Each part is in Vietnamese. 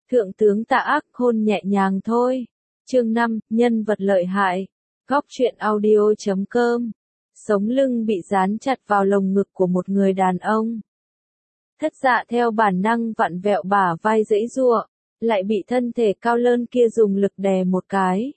Thượng tướng Tạ Ác hôn nhẹ nhàng thôi. Chương 5, nhân vật lợi hại. Góc truyện audio.com. Sống lưng bị dán chặt vào lồng ngực của một người đàn ông. Thất Dạ theo bản năng vặn vẹo bả vai giãy giụa, lại bị thân thể cao lớn kia dùng lực đè một cái.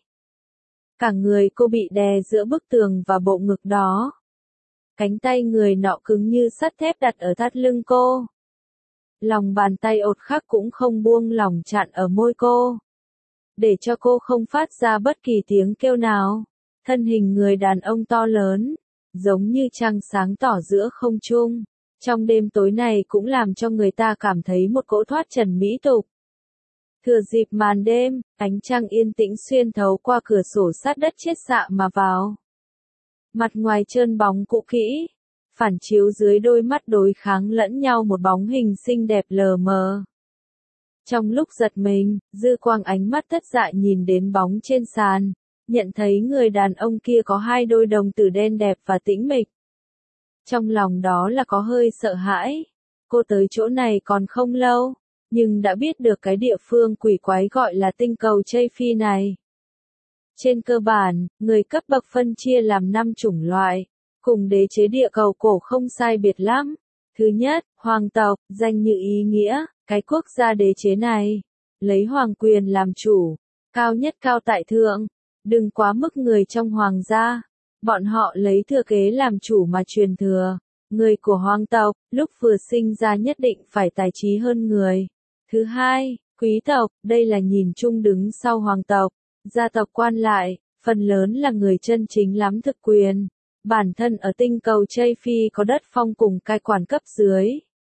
Cả người cô bị đè giữa bức tường và bộ ngực đó. Cánh tay người nọ cứng như sắt thép đặt ở thắt lưng cô. Lòng bàn tay ột khắc cũng không buông lỏng chặn ở môi cô, để cho cô không phát ra bất kỳ tiếng kêu nào. Thân hình người đàn ông to lớn, giống như trăng sáng tỏ giữa không trung, trong đêm tối này cũng làm cho người ta cảm thấy một cỗ thoát trần mỹ tục. Thừa dịp màn đêm, ánh trăng yên tĩnh xuyên thấu qua cửa sổ sát đất chết xạ mà vào. Mặt ngoài trơn bóng cũ kỹ, phản chiếu dưới đôi mắt đối kháng lẫn nhau một bóng hình xinh đẹp lờ mờ. Trong lúc giật mình, dư quang ánh mắt Thất Dạ nhìn đến bóng trên sàn, nhận thấy người đàn ông kia có hai đôi đồng tử đen đẹp và tĩnh mịch. Trong lòng đó là có hơi sợ hãi. Cô tới chỗ này còn không lâu, nhưng đã biết được cái địa phương quỷ quái gọi là tinh cầu Chây Phi này. Trên cơ bản, người cấp bậc phân chia làm 5 chủng loại, cùng đế chế địa cầu cổ không sai biệt lắm. Thứ nhất, hoàng tộc, danh như ý nghĩa, cái quốc gia đế chế này, lấy hoàng quyền làm chủ, cao nhất cao tại thượng, đừng quá mức người trong hoàng gia. Bọn họ lấy thừa kế làm chủ mà truyền thừa. Người của hoàng tộc, lúc vừa sinh ra nhất định phải tài trí hơn người. Thứ hai, quý tộc, đây là nhìn chung đứng sau hoàng tộc. Gia tộc quan lại, phần lớn là người chân chính lắm thực quyền. Bản thân ở tinh cầu Chây Phi có đất phong cùng cai quản cấp dưới.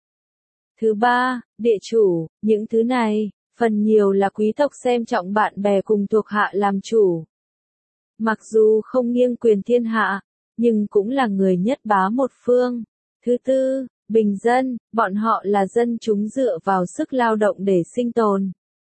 Thứ ba, địa chủ, những thứ này, phần nhiều là quý tộc xem trọng bạn bè cùng thuộc hạ làm chủ. Mặc dù không nghiêng quyền thiên hạ, nhưng cũng là người nhất bá một phương. Thứ tư, bình dân, bọn họ là dân chúng dựa vào sức lao động để sinh tồn,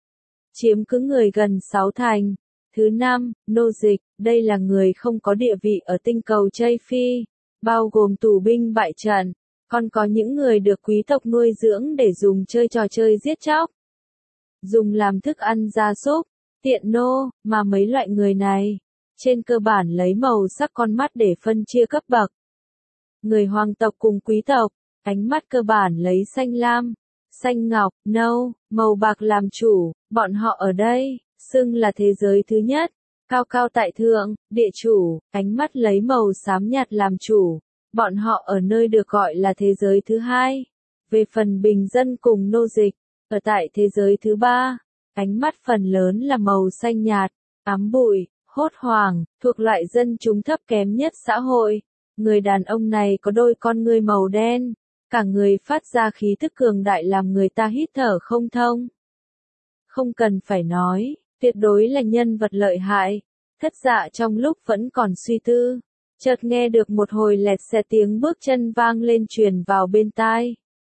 chiếm cứ người gần 60%. Thứ năm, nô dịch, đây là người không có địa vị ở tinh cầu Chây Phi, bao gồm tù binh bại trận, còn có những người được quý tộc nuôi dưỡng để dùng chơi trò chơi giết chóc, dùng làm thức ăn gia súc, tiện nô, mà mấy loại người này, trên cơ bản lấy màu sắc con mắt để phân chia cấp bậc. Người hoàng tộc cùng quý tộc, ánh mắt cơ bản lấy xanh lam, xanh ngọc, nâu, màu bạc làm chủ, bọn họ ở đây, xưng là thế giới thứ nhất, cao cao tại thượng, địa chủ, ánh mắt lấy màu xám nhạt làm chủ, bọn họ ở nơi được gọi là thế giới thứ hai. Về phần bình dân cùng nô dịch, ở tại thế giới thứ ba, ánh mắt phần lớn là màu xanh nhạt, ám bụi, hốt hoảng, thuộc loại dân chúng thấp kém nhất xã hội. Người đàn ông này có đôi con ngươi màu đen, cả người phát ra khí tức cường đại làm người ta hít thở không thông. Không cần phải nói, tuyệt đối là nhân vật lợi hại. Thất Dạ trong lúc vẫn còn suy tư, chợt nghe được một hồi lẹt xẹt tiếng bước chân vang lên truyền vào bên tai.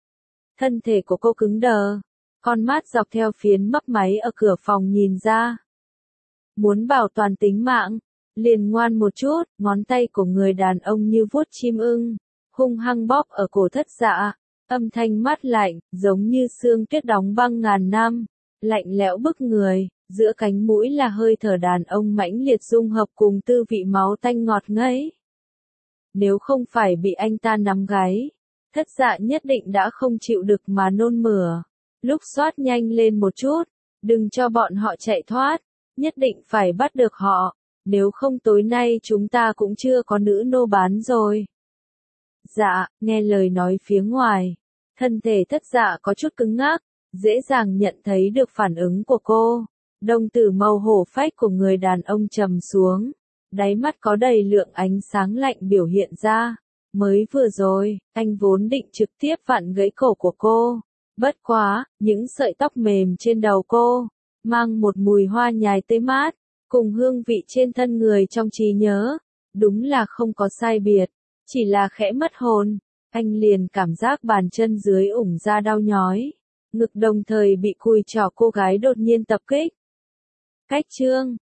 Thân thể của cô cứng đờ, con mắt dọc theo phiến mấp máy ở cửa phòng nhìn ra. Muốn bảo toàn tính mạng, liền ngoan một chút, ngón tay của người đàn ông như vuốt chim ưng, hung hăng bóp ở cổ Thất Dạ, âm thanh mát lạnh, giống như xương tuyết đóng băng ngàn năm, lạnh lẽo bức người, giữa cánh mũi là hơi thở đàn ông mãnh liệt dung hợp cùng tư vị máu tanh ngọt ngấy. Nếu không phải bị anh ta nắm gáy, Thất Dạ nhất định đã không chịu được mà nôn mửa. Lúc xoát nhanh lên một chút, đừng cho bọn họ chạy thoát, nhất định phải bắt được họ, nếu không tối nay chúng ta cũng chưa có nữ nô bán rồi. Dạ, nghe lời nói phía ngoài, thân thể Thất Dạ có chút cứng ngắc, dễ dàng nhận thấy được phản ứng của cô. Đồng tử màu hổ phách của người đàn ông trầm xuống, đáy mắt có đầy lượng ánh sáng lạnh biểu hiện ra. Mới vừa rồi, anh vốn định trực tiếp vặn gãy cổ của cô. Bất quá, những sợi tóc mềm trên đầu cô, mang một mùi hoa nhài tê mát, cùng hương vị trên thân người trong trí nhớ. Đúng là không có sai biệt, chỉ là khẽ mất hồn. Anh liền cảm giác bàn chân dưới ủng ra đau nhói, ngực đồng thời bị cùi chỏ cô gái đột nhiên tập kích. Cách chương